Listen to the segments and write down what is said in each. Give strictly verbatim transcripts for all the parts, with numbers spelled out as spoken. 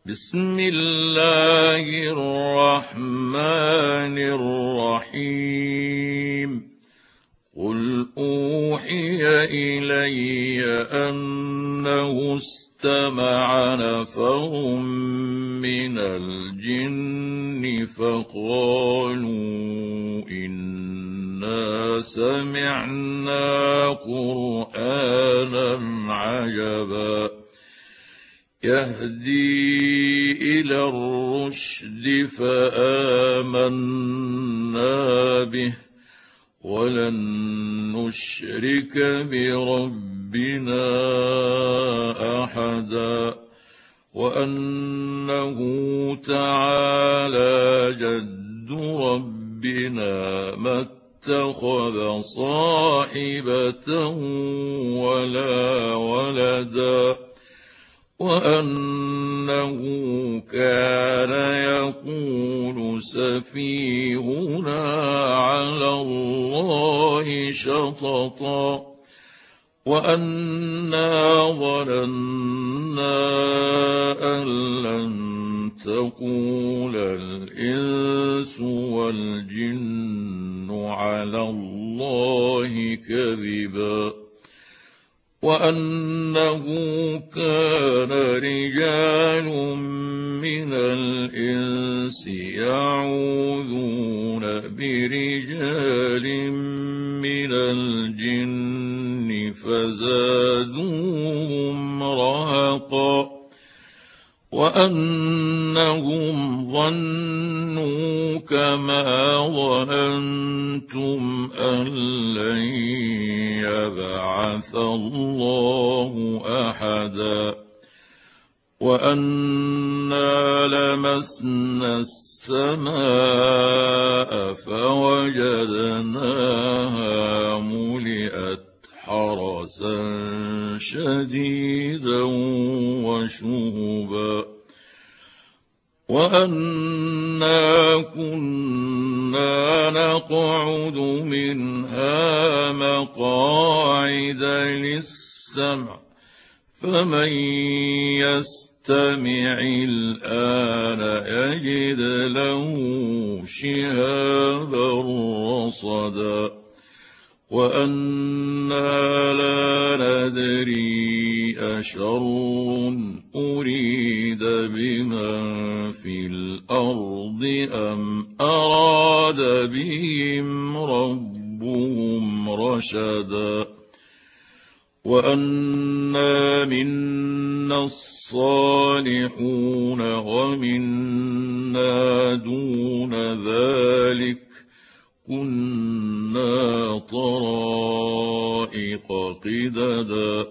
بسم الله الرحمن الرحيم قل أوحي إلي أنه استمع نفر من الجن فقالوا إنا سمعنا قرآنا عجبا يهدي إلى الرشد فآمنا به ولن نشرك بربنا أحدا وأنه تعالى جد ربنا ما اتخذ صاحبة ولا ولدا وأنه كان يقول سفيهنا على الله شططا وأنا ظننا أن لن تقول الإنس والجن على الله كذبا وأنه كان رجال من الإنس يعوذون برجال من الجن فزادوهم رهقا وأنهم ظنوا كما ظننتم أن لن يبعث الله أحدا وأنا لمسنا السماء فوجدناها ملئت حرسا شديدا وشهبا وأنا كنا نقعد منها مقاعد للسمع فمن يستمع الآن يجد له شهابا رصدا وأنا لا ندري أشر أريد بمن في الأرض أم أراد بهم ربهم رشدا وأنا منا الصالحون ومنا دون ذلك كنا طرائق قددا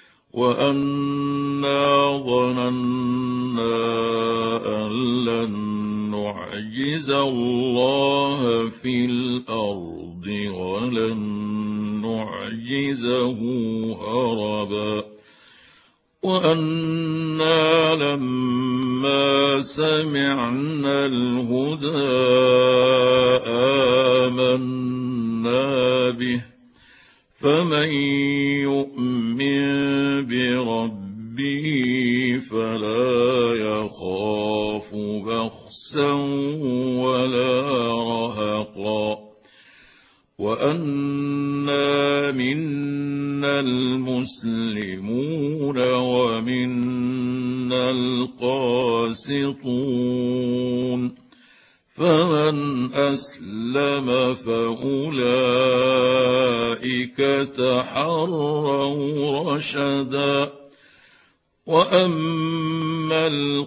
وأنا ظننا أن لن نعجز الله في الأرض ولن نعجزه هربا وأنا لما سمعنا الهدى آمنا به فمن يؤمن بربه فلا يخاف بخسا ولا رهقا وأنا منا المسلمون ومنا القاسطون فمن أسلم فأولئك تحروا رشدا وأما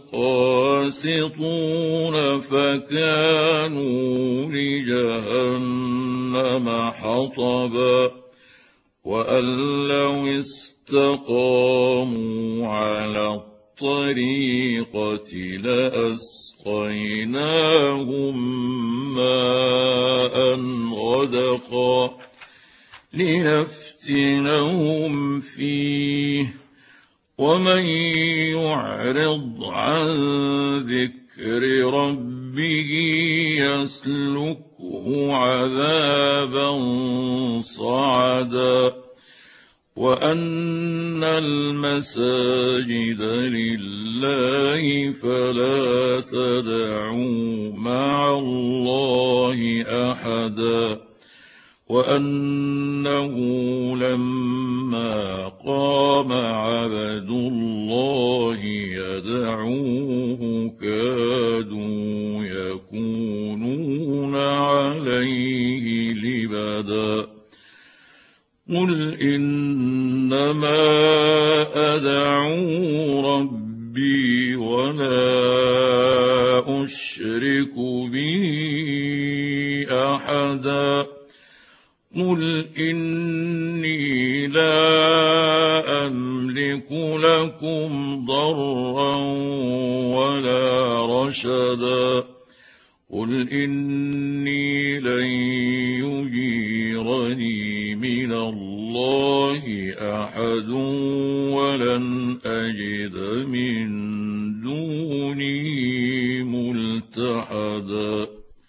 القاسطون فكانوا لجهنم حطبا وأن لو استقاموا على الطريقة لأسقيناهم ماء غدقا لنفتنهم فيه ومن يعرض عن ذكر ربه يسلكه عذابا صعدا وأن المساجد لله فلا تدعوا مع الله أحدا وأنه لما قام عبد الله يدعوه كادوا يكونون عليه لبدا قل إنما أدعو ربي ولا أشرك به أحدا قل إني لا أملك لكم ضرا ولا رشدا قل إني لن يجيرني من الله أحد ولن أجد من دونه ملتحدا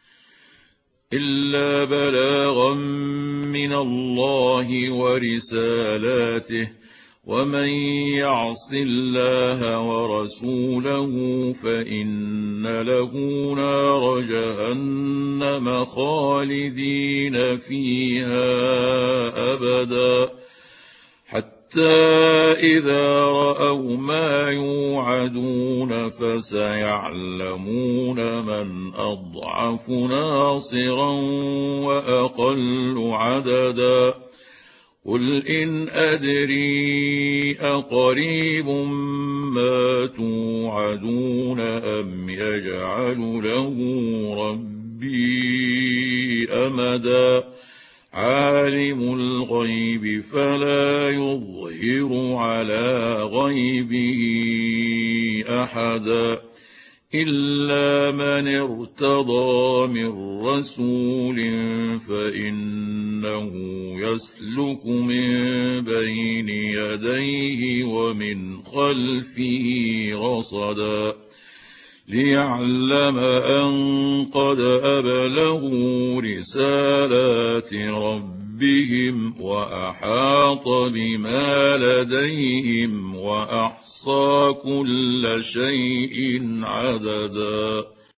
إلا بلاغا من الله ورسالاته ومن يعص الله ورسوله فإن له نار جهنم خالدين فيها أبدا حتى إذا رأوا ما يوعدون فسيعلمون من أضعف ناصرا وأقل عددا قل إن أدري أقريب ما توعدون أم يجعل له ربي أمدا عالم الغيب فلا يظهر على غيبه أحدا إلا من ارتضى من رسول فإنه يسلك من بين يديه ومن خلفه رصدا ليعلم أن قد أبلغوا رسالات ربهم وأحاط بما لديهم وأحصى كل شيء عددا